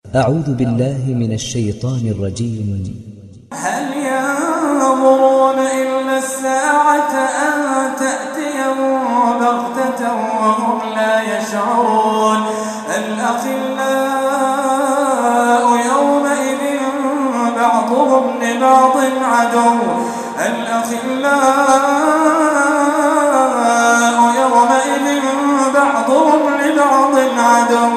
أعوذ بالله من الشيطان الرجيم. هل ينظرون إلا الساعة أن تأتيهم بغتة وهم لا يشعرون الأخلاء يومئذ بعضهم لبعض عدو الأخلاء يومئذ بعضهم لبعض عدو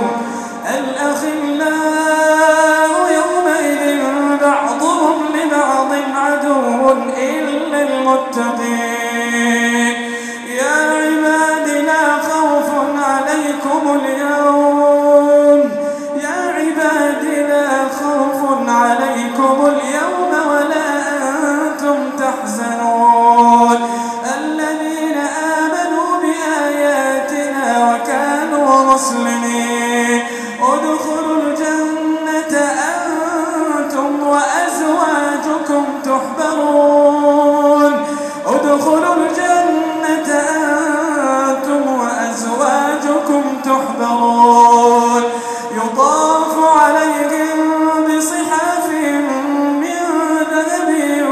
الأخلاء يومئذ بعضهم لبعض عدو إلا المتقين يا عباد لا خوف عليكم اليوم يا عباد لا خوف عليكم اليوم ولا أنتم تحزنون الذين آمنوا بآياتنا وكانوا مسلمين ادخلوا الجنة أنتم وأزواجكم تحبرون ادخلوا الجنة أنتم وأزواجكم تحبرون يطاف عليهم بصحاف من ذهب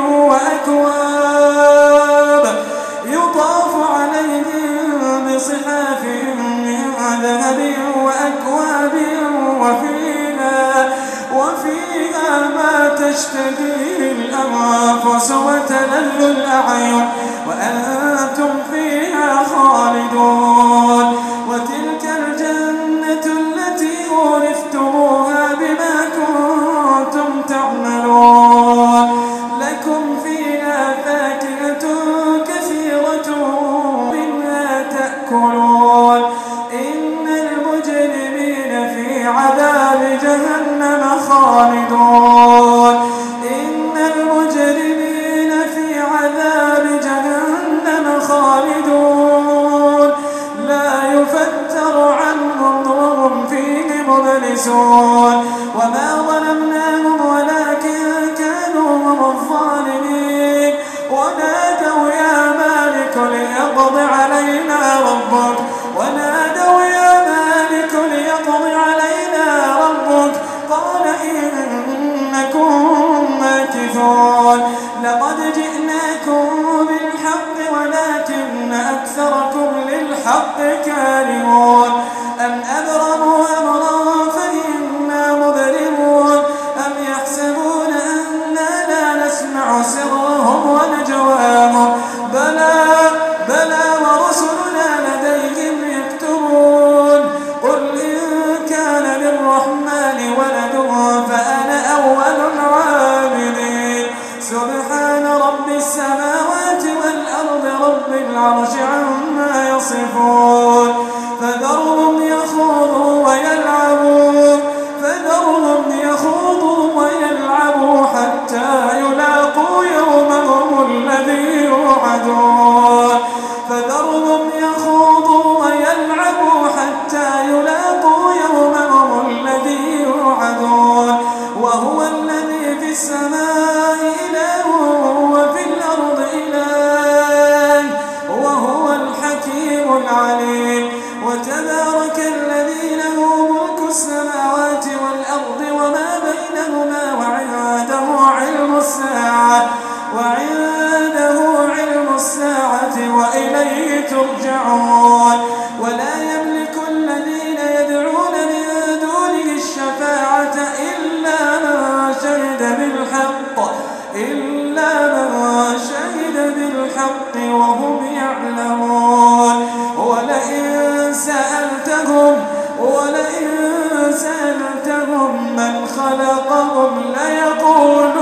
وأكواب يطاف عليهم بصحاف من ذهب وأكواب وفيها ما تشتهيه الأنفس وتلذ الأعين وأنتم فيها خالدون وتلك الجنة التي أورثتموها بما كنتم تعملون لكم فيها فاكهة كثيرة منها تأكلون إن المجرمين في عذاب جهنم خالدون إن المجرمين في عذاب جهنم خالدون لا يفتر عنهم وهم فيه مبلسون وما ظلمناهم ولكن كانوا هم الظالمين ونادوا يا مالك ليقض علينا ربك ونادوا يا مالك ليقض علينا ربك قال إنكم ماكثون لقد جئناكم بالحق ولكن أكثركم للحق كارهون أم أبرموا أمرا فإنا مبرمون أم يحسبون أنا لا نسمع سرهم ونجواهم بلى ورسلنا لديهم يكتبون قل إن كان للرحمن ولد فأنا أول العابدين سبحان رب السماوات والأرض رب العرش عما يصفون فذرهم يخوضوا ويلعبوا حتى يلاقوا يومهم الذي يوعدون فذرهم يخوضوا ويلعبوا حتى يلاقوا يومهم الذي يوعدون وهو الذي في السماء إله وفي الأرض إله وهو الحكيم العليم وتبارك الذي له ملك السماوات والأرض وما بينهما وعنده علم الساعة وإليه ترجعون ولا يملك الذين يدعون من دونه الشفاعة إلا من شهد بالحق وهم يعلمون ولئن سألتهم من خلقهم ليقولون